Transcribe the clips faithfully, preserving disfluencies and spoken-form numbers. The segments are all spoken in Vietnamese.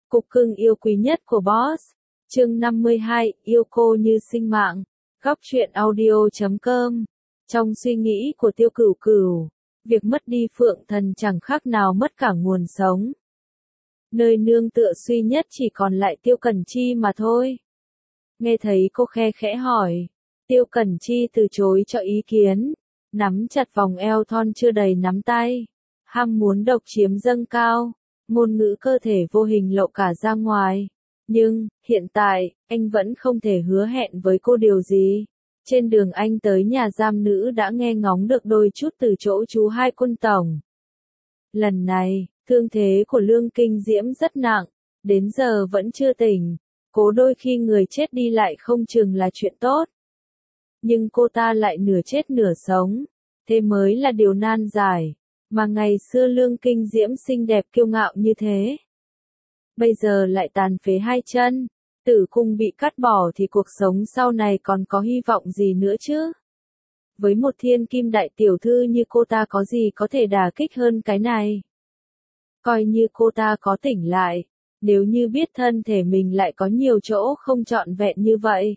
Cục cưng yêu quý nhất của boss. Chương năm mươi hai, yêu cô như sinh mạng. Góc truyện audio chấm com. Trong suy nghĩ của Tiêu Cửu Cửu, việc mất đi Phượng Thần chẳng khác nào mất cả nguồn sống. Nơi nương tựa duy nhất chỉ còn lại Tiêu Cẩn Chi mà thôi. Nghe thấy cô khe khẽ hỏi, Tiêu Cẩn Chi từ chối cho ý kiến, nắm chặt vòng eo thon chưa đầy nắm tay, ham muốn độc chiếm dâng cao, ngôn ngữ cơ thể vô hình lộ cả ra ngoài. Nhưng, hiện tại, anh vẫn không thể hứa hẹn với cô điều gì. Trên đường anh tới nhà giam nữ đã nghe ngóng được đôi chút từ chỗ chú hai quân tổng. Lần này, thương thế của Lương Kinh Diễm rất nặng, đến giờ vẫn chưa tỉnh. Cố đôi khi người chết đi lại không chừng là chuyện tốt. Nhưng cô ta lại nửa chết nửa sống, thế mới là điều nan giải. Mà ngày xưa Lương Kinh Diễm xinh đẹp kiêu ngạo như thế, bây giờ lại tàn phế hai chân, tử cung bị cắt bỏ thì cuộc sống sau này còn có hy vọng gì nữa chứ? Với một thiên kim đại tiểu thư như cô ta có gì có thể đả kích hơn cái này? Coi như cô ta có tỉnh lại, nếu như biết thân thể mình lại có nhiều chỗ không trọn vẹn như vậy,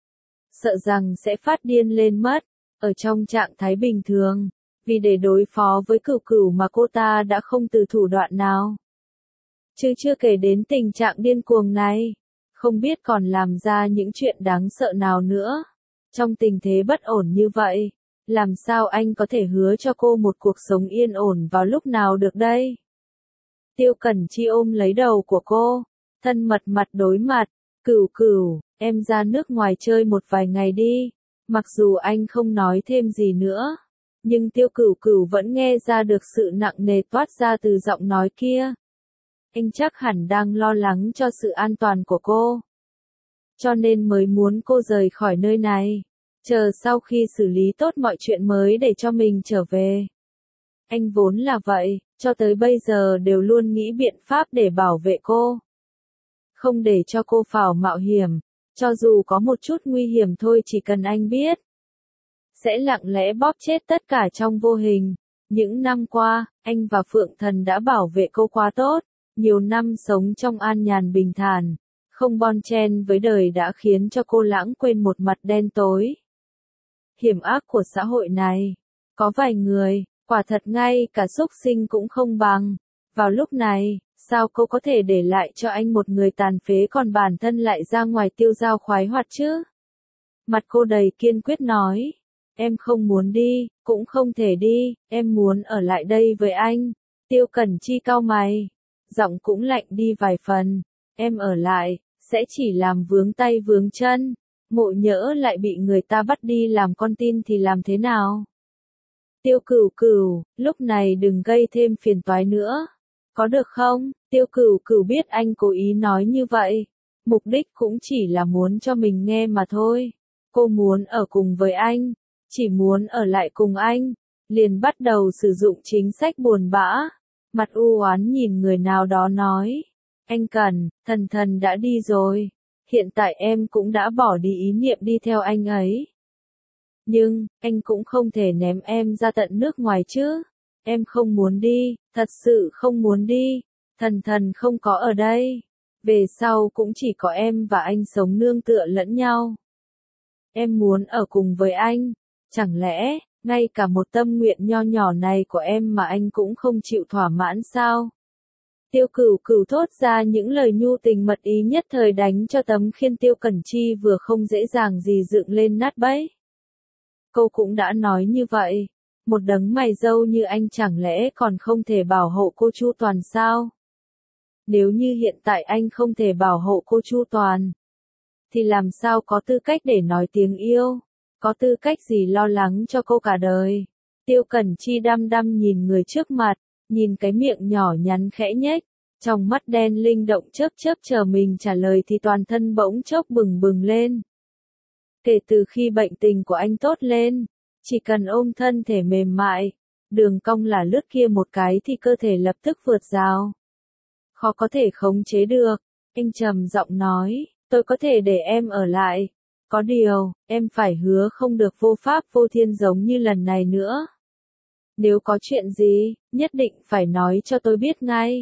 sợ rằng sẽ phát điên lên mất. Ở trong trạng thái bình thường, vì để đối phó với Cửu Cửu mà cô ta đã không từ thủ đoạn nào. Chứ chưa kể đến tình trạng điên cuồng này, không biết còn làm ra những chuyện đáng sợ nào nữa. Trong tình thế bất ổn như vậy, làm sao anh có thể hứa cho cô một cuộc sống yên ổn vào lúc nào được đây? Tiêu Cẩn Chi ôm lấy đầu của cô, thân mật mặt đối mặt, Cửu Cửu, em ra nước ngoài chơi một vài ngày đi. Mặc dù anh không nói thêm gì nữa, nhưng Tiêu Cửu Cửu vẫn nghe ra được sự nặng nề toát ra từ giọng nói kia. Anh chắc hẳn đang lo lắng cho sự an toàn của cô, cho nên mới muốn cô rời khỏi nơi này, chờ sau khi xử lý tốt mọi chuyện mới để cho mình trở về. Anh vốn là vậy, cho tới bây giờ đều luôn nghĩ biện pháp để bảo vệ cô, không để cho cô phải mạo hiểm. Cho dù có một chút nguy hiểm thôi, chỉ cần anh biết, sẽ lặng lẽ bóp chết tất cả trong vô hình. Những năm qua, anh và Phượng Thần đã bảo vệ cô quá tốt. Nhiều năm sống trong an nhàn bình thản, không bon chen với đời đã khiến cho cô lãng quên một mặt đen tối, hiểm ác của xã hội này. Có vài người, quả thật ngay cả súc sinh cũng không bằng. Vào lúc này, sao cô có thể để lại cho anh một người tàn phế còn bản thân lại ra ngoài tiêu dao khoái hoạt chứ? Mặt cô đầy kiên quyết nói, em không muốn đi, cũng không thể đi, em muốn ở lại đây với anh. Tiêu Cẩn Chi cau mày, giọng cũng lạnh đi vài phần, em ở lại, sẽ chỉ làm vướng tay vướng chân. Ngộ nhỡ lại bị người ta bắt đi làm con tin thì làm thế nào? Tiêu Cửu Cửu, lúc này đừng gây thêm phiền toái nữa, có được không? Tiêu Cửu Cửu biết anh cố ý nói như vậy, mục đích cũng chỉ là muốn cho mình nghe mà thôi. Cô muốn ở cùng với anh, chỉ muốn ở lại cùng anh, liền bắt đầu sử dụng chính sách buồn bã. Mặt u oán nhìn người nào đó nói, anh Cẩn, Thần Thần đã đi rồi, hiện tại em cũng đã bỏ đi ý niệm đi theo anh ấy. Nhưng, anh cũng không thể ném em ra tận nước ngoài chứ. Em không muốn đi, thật sự không muốn đi. Thần Thần không có ở đây, về sau cũng chỉ có em và anh sống nương tựa lẫn nhau. Em muốn ở cùng với anh, chẳng lẽ ngay cả một tâm nguyện nho nhỏ này của em mà anh cũng không chịu thỏa mãn sao? Tiêu Cửu Cửu thốt ra những lời nhu tình mật ý nhất thời đánh cho tấm khiên Tiêu Cẩn Chi vừa không dễ dàng gì dựng lên nát bấy. Cô cũng đã nói như vậy, một đấng mày râu như anh chẳng lẽ còn không thể bảo hộ cô chu toàn sao? Nếu như hiện tại anh không thể bảo hộ cô chu toàn, thì làm sao có tư cách để nói tiếng yêu? Có tư cách gì lo lắng cho cô cả đời? Tiêu Cẩn Chi đăm đăm nhìn người trước mặt, nhìn cái miệng nhỏ nhắn khẽ nhếch, trong mắt đen linh động chớp chớp chờ mình trả lời thì toàn thân bỗng chốc bừng bừng lên. Kể từ khi bệnh tình của anh tốt lên, chỉ cần ôm thân thể mềm mại, đường cong là lướt kia một cái thì cơ thể lập tức vượt rào. Khó có thể khống chế được, anh trầm giọng nói, tôi có thể để em ở lại. Có điều, em phải hứa không được vô pháp vô thiên giống như lần này nữa. Nếu có chuyện gì, nhất định phải nói cho tôi biết ngay.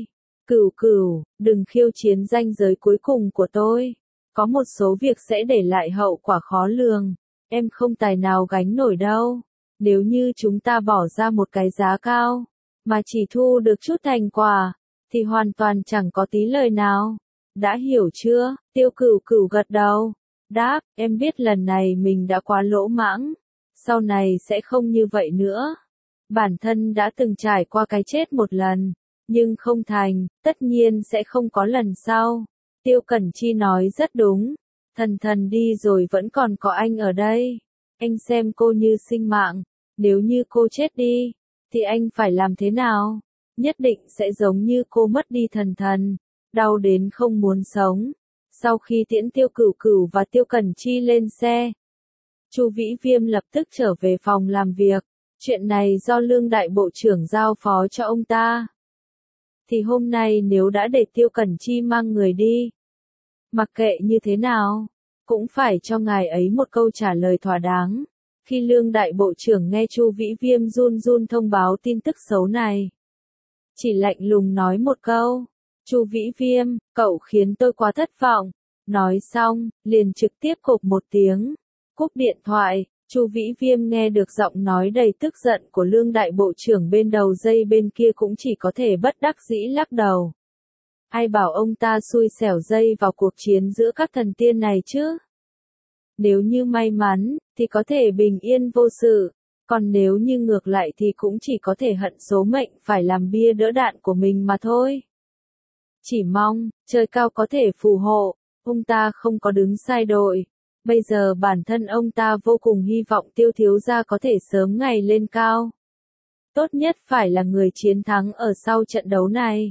Cửu cửu, đừng khiêu chiến ranh giới cuối cùng của tôi. Có một số việc sẽ để lại hậu quả khó lường. Em không tài nào gánh nổi đâu. Nếu như chúng ta bỏ ra một cái giá cao, mà chỉ thu được chút thành quả, thì hoàn toàn chẳng có tí lời nào. Đã hiểu chưa? Tiêu cửu cửu gật đầu. Đáp, em biết lần này mình đã quá lỗ mãng. Sau này sẽ không như vậy nữa. Bản thân đã từng trải qua cái chết một lần. Nhưng không thành, tất nhiên sẽ không có lần sau. Tiêu Cẩn Chi nói rất đúng. Thần thần đi rồi vẫn còn có anh ở đây. Anh xem cô như sinh mạng. Nếu như cô chết đi, thì anh phải làm thế nào? Nhất định sẽ giống như cô mất đi thần thần. Đau đến không muốn sống. Sau khi tiễn Tiêu Cửu Cửu và Tiêu Cẩn Chi lên xe, Chu Vĩ Viêm lập tức trở về phòng làm việc. Chuyện này do Lương Đại Bộ trưởng giao phó cho ông ta. Thì hôm nay nếu đã để Tiêu Cẩn Chi mang người đi, mặc kệ như thế nào, cũng phải cho ngài ấy một câu trả lời thỏa đáng. Khi Lương Đại Bộ trưởng nghe Chu Vĩ Viêm run run thông báo tin tức xấu này, chỉ lạnh lùng nói một câu, Chu Vĩ Viêm, cậu khiến tôi quá thất vọng. Nói xong, liền trực tiếp cộp một tiếng, cúp điện thoại. Chu Vĩ Viêm nghe được giọng nói đầy tức giận của Lương Đại Bộ trưởng bên đầu dây bên kia cũng chỉ có thể bất đắc dĩ lắc đầu. Ai bảo ông ta xui xẻo dây vào cuộc chiến giữa các thần tiên này chứ? Nếu như may mắn, thì có thể bình yên vô sự, còn nếu như ngược lại thì cũng chỉ có thể hận số mệnh phải làm bia đỡ đạn của mình mà thôi. Chỉ mong, trời cao có thể phù hộ, ông ta không có đứng sai đội. Bây giờ bản thân ông ta vô cùng hy vọng Tiêu thiếu gia có thể sớm ngày lên cao. Tốt nhất phải là người chiến thắng ở sau trận đấu này.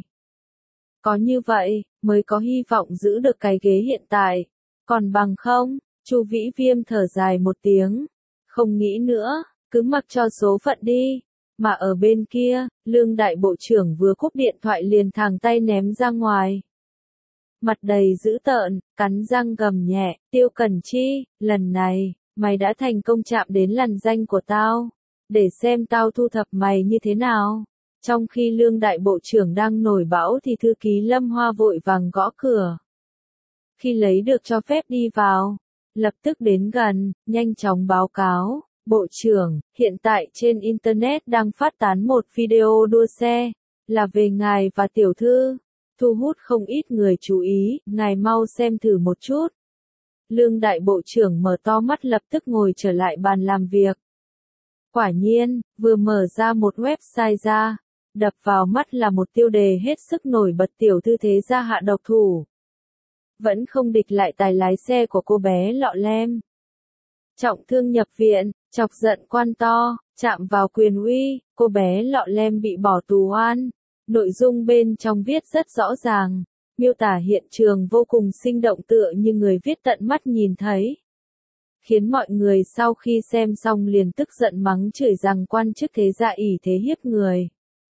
Có như vậy, mới có hy vọng giữ được cái ghế hiện tại. Còn bằng không, Chu Vĩ Viêm thở dài một tiếng. Không nghĩ nữa, cứ mặc cho số phận đi. Mà ở bên kia, Lương Đại Bộ trưởng vừa cúp điện thoại liền thẳng tay ném ra ngoài. Mặt đầy dữ tợn, cắn răng gầm nhẹ, Tiêu Cẩn Chi, lần này, mày đã thành công chạm đến lằn danh của tao. Để xem tao thu thập mày như thế nào. Trong khi Lương Đại Bộ trưởng đang nổi bão thì thư ký Lâm Hoa vội vàng gõ cửa. Khi lấy được cho phép đi vào, lập tức đến gần, nhanh chóng báo cáo, Bộ trưởng, hiện tại trên Internet đang phát tán một video đua xe, là về ngài và tiểu thư. Thu hút không ít người chú ý, ngài mau xem thử một chút. Lương Đại Bộ trưởng mở to mắt lập tức ngồi trở lại bàn làm việc. Quả nhiên, vừa mở ra một website ra, đập vào mắt là một tiêu đề hết sức nổi bật tiểu thư thế gia hạ độc thủ. Vẫn không địch lại tài lái xe của cô bé lọ lem. Trọng thương nhập viện, chọc giận quan to, chạm vào quyền uy, cô bé lọ lem bị bỏ tù oan. Nội dung bên trong viết rất rõ ràng, miêu tả hiện trường vô cùng sinh động tựa như người viết tận mắt nhìn thấy. Khiến mọi người sau khi xem xong liền tức giận mắng chửi rằng quan chức thế gia ỷ thế hiếp người.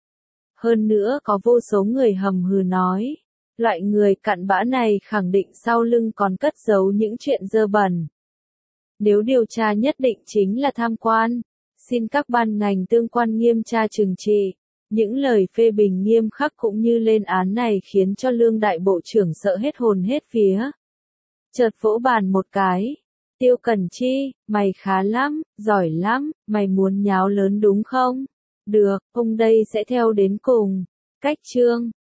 Hơn nữa có vô số người hầm hừ nói, loại người cặn bã này khẳng định sau lưng còn cất giấu những chuyện dơ bẩn. Nếu điều tra nhất định chính là tham quan, xin các ban ngành tương quan nghiêm tra trừng trị. Những lời phê bình nghiêm khắc cũng như lên án này khiến cho Lương Đại Bộ trưởng sợ hết hồn hết vía. Chợt vỗ bàn một cái. Tiêu Cẩn Chi, mày khá lắm, giỏi lắm, mày muốn nháo lớn đúng không? Được, ông đây sẽ theo đến cùng. Cách chương